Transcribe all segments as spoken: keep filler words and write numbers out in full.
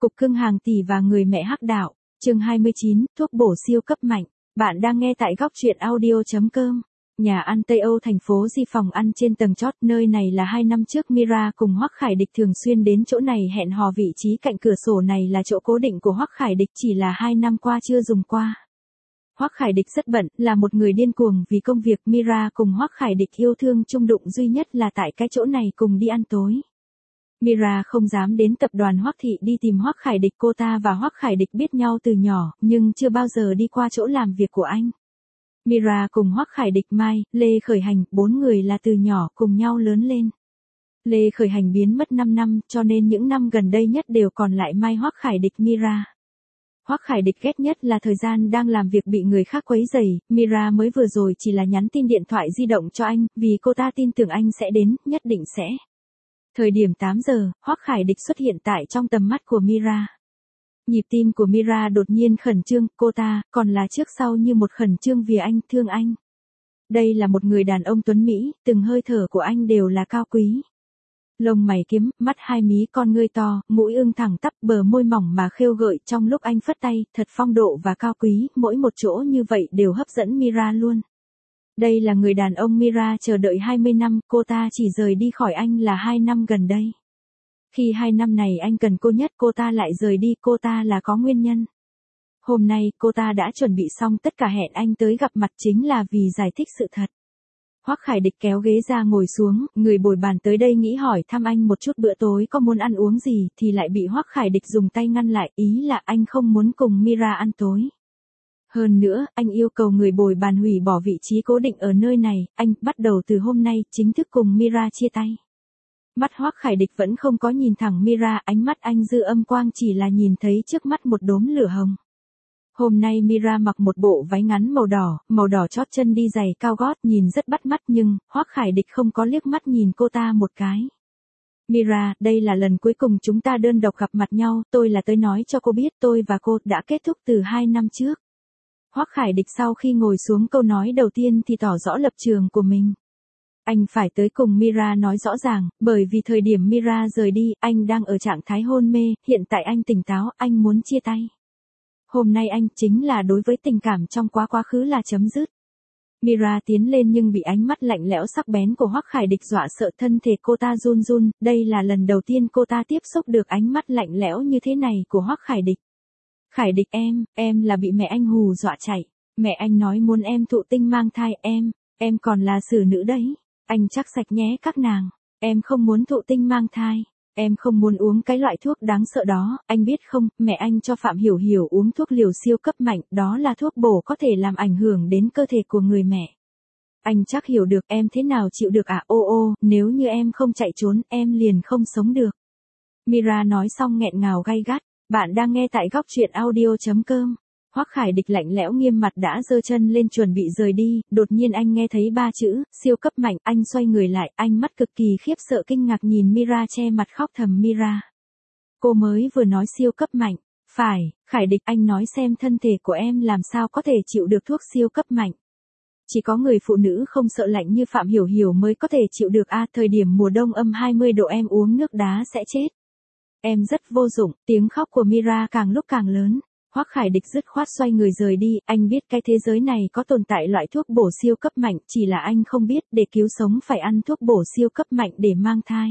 Cục cưng hàng tỷ và người mẹ hắc đạo, chương hai mươi chín, thuốc bổ siêu cấp mạnh. Bạn đang nghe tại góc truyện audio chấm com. Nhà ăn Tây Âu thành phố Di, phòng ăn trên tầng chót. Nơi này là hai năm trước Mira cùng Hoắc Khải Địch thường xuyên đến chỗ này hẹn hò, vị trí cạnh cửa sổ này là chỗ cố định của Hoắc Khải Địch, chỉ là hai năm qua chưa dùng qua. Hoắc Khải Địch rất bận, là một người điên cuồng vì công việc. Mira cùng Hoắc Khải Địch yêu thương chung đụng duy nhất là tại cái chỗ này cùng đi ăn tối. Mira không dám đến tập đoàn Hoắc Thị đi tìm Hoắc Khải Địch, cô ta và Hoắc Khải Địch biết nhau từ nhỏ, nhưng chưa bao giờ đi qua chỗ làm việc của anh. Mira cùng Hoắc Khải Địch, Mai, Lê Khởi Hành, bốn người là từ nhỏ cùng nhau lớn lên. Lê Khởi Hành biến mất năm năm, cho nên những năm gần đây nhất đều còn lại Mai, Hoắc Khải Địch, Mira. Hoắc Khải Địch ghét nhất là thời gian đang làm việc bị người khác quấy rầy. Mira mới vừa rồi chỉ là nhắn tin điện thoại di động cho anh, vì cô ta tin tưởng anh sẽ đến, nhất định sẽ. Thời điểm tám giờ, Hoắc Khải Địch xuất hiện tại trong tầm mắt của Mira. Nhịp tim của Mira đột nhiên khẩn trương, cô ta còn là trước sau như một khẩn trương vì anh, thương anh. Đây là một người đàn ông tuấn mỹ, từng hơi thở của anh đều là cao quý. Lông mày kiếm, mắt hai mí, con ngươi to, mũi ưng thẳng tắp, bờ môi mỏng mà khêu gợi, trong lúc anh phất tay, thật phong độ và cao quý, mỗi một chỗ như vậy đều hấp dẫn Mira luôn. Đây là người đàn ông Mira chờ đợi hai mươi năm, cô ta chỉ rời đi khỏi anh là hai năm gần đây. Khi hai năm này anh cần cô nhất, cô ta lại rời đi, cô ta là có nguyên nhân. Hôm nay, cô ta đã chuẩn bị xong tất cả hẹn anh tới gặp mặt chính là vì giải thích sự thật. Hoắc Khải Địch kéo ghế ra ngồi xuống, người bồi bàn tới đây nghĩ hỏi thăm anh một chút bữa tối có muốn ăn uống gì thì lại bị Hoắc Khải Địch dùng tay ngăn lại, ý là anh không muốn cùng Mira ăn tối. Hơn nữa, anh yêu cầu người bồi bàn hủy bỏ vị trí cố định ở nơi này, anh bắt đầu từ hôm nay chính thức cùng Mira chia tay. Mắt Hoắc Khải Địch vẫn không có nhìn thẳng Mira, ánh mắt anh dư âm quang chỉ là nhìn thấy trước mắt một đốm lửa hồng. Hôm nay Mira mặc một bộ váy ngắn màu đỏ, màu đỏ chót chân đi giày cao gót, nhìn rất bắt mắt, nhưng Hoắc Khải Địch không có liếc mắt nhìn cô ta một cái. Mira, đây là lần cuối cùng chúng ta đơn độc gặp mặt nhau, tôi là tới nói cho cô biết tôi và cô đã kết thúc từ hai năm trước. Hoắc Khải Địch sau khi ngồi xuống câu nói đầu tiên thì tỏ rõ lập trường của mình. Anh phải tới cùng Mira nói rõ ràng, bởi vì thời điểm Mira rời đi, anh đang ở trạng thái hôn mê, hiện tại anh tỉnh táo, anh muốn chia tay. Hôm nay anh chính là đối với tình cảm trong quá quá khứ là chấm dứt. Mira tiến lên nhưng bị ánh mắt lạnh lẽo sắc bén của Hoắc Khải Địch dọa sợ, thân thể cô ta run run, đây là lần đầu tiên cô ta tiếp xúc được ánh mắt lạnh lẽo như thế này của Hoắc Khải Địch. Khải Địch, em, em là bị mẹ anh hù dọa chạy, mẹ anh nói muốn em thụ tinh mang thai, em, em còn là xử nữ đấy, anh chắc sạch nhé các nàng, em không muốn thụ tinh mang thai, em không muốn uống cái loại thuốc đáng sợ đó, anh biết không, mẹ anh cho Phạm Hiểu Hiểu uống thuốc liều siêu cấp mạnh, đó là thuốc bổ có thể làm ảnh hưởng đến cơ thể của người mẹ. Anh chắc hiểu được, em thế nào chịu được à, ô ô, nếu như em không chạy trốn, em liền không sống được. Mira nói xong nghẹn ngào gay gắt. Bạn đang nghe tại góc truyện audio chấm com. Hoắc Khải Địch lạnh lẽo nghiêm mặt đã giơ chân lên chuẩn bị rời đi, đột nhiên anh nghe thấy ba chữ, siêu cấp mạnh, anh xoay người lại, anh mắt cực kỳ khiếp sợ kinh ngạc nhìn Mira, che mặt khóc thầm. Mira, cô mới vừa nói siêu cấp mạnh, phải, Khải Địch, anh nói xem thân thể của em làm sao có thể chịu được thuốc siêu cấp mạnh. Chỉ có người phụ nữ không sợ lạnh như Phạm Hiểu Hiểu mới có thể chịu được a, à, thời điểm mùa đông âm hai mươi độ em uống nước đá sẽ chết. Em rất vô dụng, tiếng khóc của Mira càng lúc càng lớn. Hoắc Khải Địch dứt khoát xoay người rời đi, anh biết cái thế giới này có tồn tại loại thuốc bổ siêu cấp mạnh, chỉ là anh không biết để cứu sống phải ăn thuốc bổ siêu cấp mạnh để mang thai.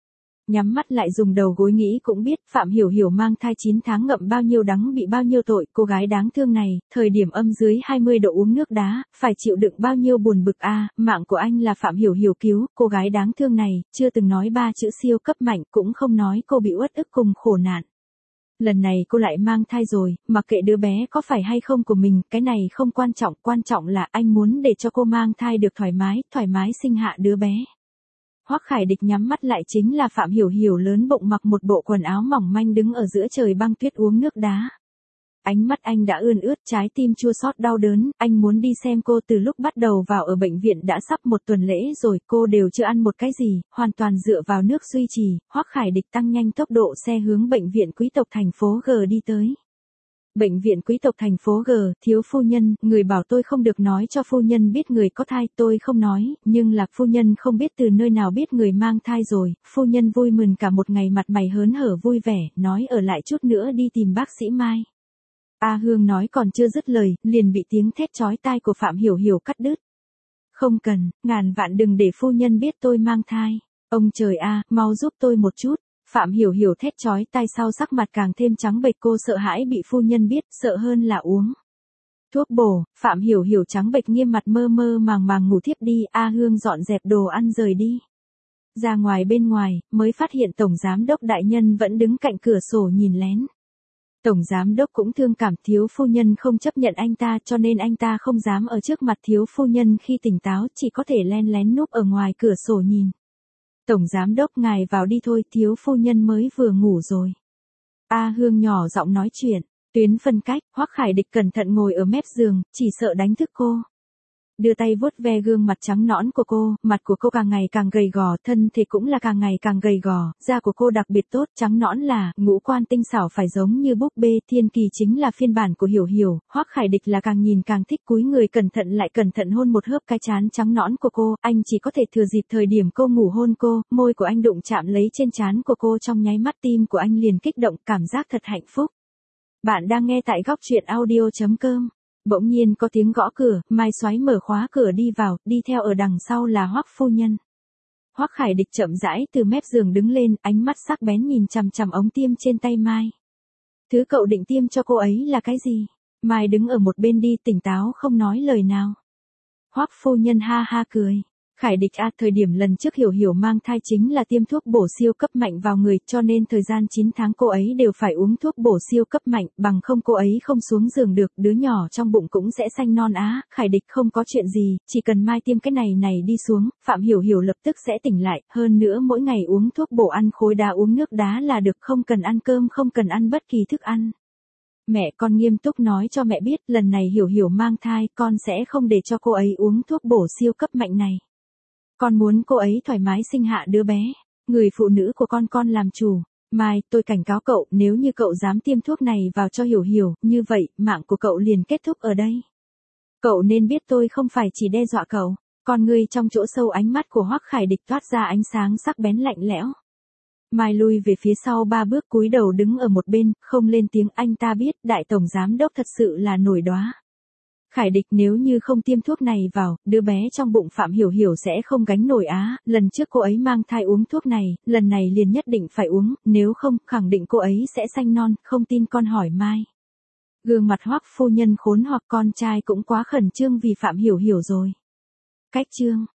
Nhắm mắt lại dùng đầu gối nghĩ cũng biết, Phạm Hiểu Hiểu mang thai chín tháng ngậm bao nhiêu đắng bị bao nhiêu tội, cô gái đáng thương này, thời điểm âm dưới hai mươi độ uống nước đá, phải chịu đựng bao nhiêu buồn bực a, à, mạng của anh là Phạm Hiểu Hiểu cứu, cô gái đáng thương này, chưa từng nói ba chữ siêu cấp mạnh, cũng không nói cô bị uất ức cùng khổ nạn. Lần này cô lại mang thai rồi, mặc kệ đứa bé có phải hay không của mình, cái này không quan trọng, quan trọng là anh muốn để cho cô mang thai được thoải mái, thoải mái sinh hạ đứa bé. Hoắc Khải Địch nhắm mắt lại chính là Phạm Hiểu Hiểu lớn bụng mặc một bộ quần áo mỏng manh đứng ở giữa trời băng tuyết uống nước đá. Ánh mắt anh đã ươn ướt, trái tim chua xót đau đớn, anh muốn đi xem cô. Từ lúc bắt đầu vào ở bệnh viện đã sắp một tuần lễ rồi, cô đều chưa ăn một cái gì, hoàn toàn dựa vào nước duy trì. Hoắc Khải Địch tăng nhanh tốc độ xe hướng bệnh viện quý tộc thành phố G đi tới. Bệnh viện quý tộc thành phố G, thiếu phu nhân, người bảo tôi không được nói cho phu nhân biết người có thai, tôi không nói, nhưng Lạc phu nhân không biết từ nơi nào biết người mang thai rồi, phu nhân vui mừng cả một ngày mặt mày hớn hở vui vẻ, nói ở lại chút nữa đi tìm bác sĩ Mai. A Hương nói còn chưa dứt lời, liền bị tiếng thét chói tai của Phạm Hiểu Hiểu cắt đứt. Không cần, ngàn vạn đừng để phu nhân biết tôi mang thai. Ông trời a, mau giúp tôi một chút. Phạm Hiểu Hiểu thét chói tai sau sắc mặt càng thêm trắng bệch, cô sợ hãi bị phu nhân biết, sợ hơn là uống thuốc bổ. Phạm Hiểu Hiểu trắng bệch nghiêm mặt mơ mơ màng màng ngủ thiếp đi. A Hương dọn dẹp đồ ăn rời đi. Ra ngoài bên ngoài, mới phát hiện Tổng Giám đốc đại nhân vẫn đứng cạnh cửa sổ nhìn lén. Tổng Giám đốc cũng thương cảm thiếu phu nhân không chấp nhận anh ta cho nên anh ta không dám ở trước mặt thiếu phu nhân khi tỉnh táo, chỉ có thể len lén núp ở ngoài cửa sổ nhìn. Tổng Giám đốc ngài vào đi thôi, thiếu phu nhân mới vừa ngủ rồi. A Hương nhỏ giọng nói chuyện, tuyến phân cách, Hoắc Khải Địch cẩn thận ngồi ở mép giường, chỉ sợ đánh thức cô. Đưa tay vuốt ve gương mặt trắng nõn của cô, mặt của cô càng ngày càng gầy gò, thân thể cũng là càng ngày càng gầy gò, da của cô đặc biệt tốt, trắng nõn là, ngũ quan tinh xảo phải giống như búp bê, Thiên Kỳ chính là phiên bản của Hiểu Hiểu, Hoắc Khải Địch là càng nhìn càng thích, cúi người cẩn thận lại cẩn thận hôn một hớp cái trán trắng nõn của cô, anh chỉ có thể thừa dịp thời điểm cô ngủ hôn cô, môi của anh đụng chạm lấy trên trán của cô trong nháy mắt tim của anh liền kích động, cảm giác thật hạnh phúc. Bạn đang nghe tại góc truyện audio chấm com. Bỗng nhiên có tiếng gõ cửa, Mai Soái mở khóa cửa đi vào, đi theo ở đằng sau là Hoắc phu nhân. Hoắc Khải Địch chậm rãi từ mép giường đứng lên, ánh mắt sắc bén nhìn chằm chằm ống tiêm trên tay Mai. Thứ cậu định tiêm cho cô ấy là cái gì? Mai đứng ở một bên đi, tỉnh táo không nói lời nào. Hoắc phu nhân ha ha cười. Khải Địch a, thời điểm lần trước Hiểu Hiểu mang thai chính là tiêm thuốc bổ siêu cấp mạnh vào người, cho nên thời gian chín tháng cô ấy đều phải uống thuốc bổ siêu cấp mạnh, bằng không cô ấy không xuống giường được, đứa nhỏ trong bụng cũng sẽ sanh non á. Khải Địch không có chuyện gì, chỉ cần Mai tiêm cái này này đi xuống, Phạm Hiểu Hiểu lập tức sẽ tỉnh lại, hơn nữa mỗi ngày uống thuốc bổ, ăn khối đá, uống nước đá là được, không cần ăn cơm, không cần ăn bất kỳ thức ăn. Mẹ con nghiêm túc nói cho mẹ biết, lần này Hiểu Hiểu mang thai, con sẽ không để cho cô ấy uống thuốc bổ siêu cấp mạnh này. Con muốn cô ấy thoải mái sinh hạ đứa bé, người phụ nữ của con con làm chủ. Mai, tôi cảnh cáo cậu, nếu như cậu dám tiêm thuốc này vào cho Hiểu Hiểu, như vậy, mạng của cậu liền kết thúc ở đây. Cậu nên biết tôi không phải chỉ đe dọa cậu. Con ngươi trong chỗ sâu ánh mắt của Hoắc Khải Địch toát ra ánh sáng sắc bén lạnh lẽo. Mai lui về phía sau ba bước, cúi đầu đứng ở một bên, không lên tiếng. Anh ta biết đại tổng giám đốc thật sự là nổi đoá. Khải Địch, nếu như không tiêm thuốc này vào, đứa bé trong bụng Phạm Hiểu Hiểu sẽ không gánh nổi á, lần trước cô ấy mang thai uống thuốc này, lần này liền nhất định phải uống, nếu không, khẳng định cô ấy sẽ sanh non, không tin con hỏi Mai. Gương mặt Hoắc phu nhân khốn hoặc, con trai cũng quá khẩn trương vì Phạm Hiểu Hiểu rồi. Cách chương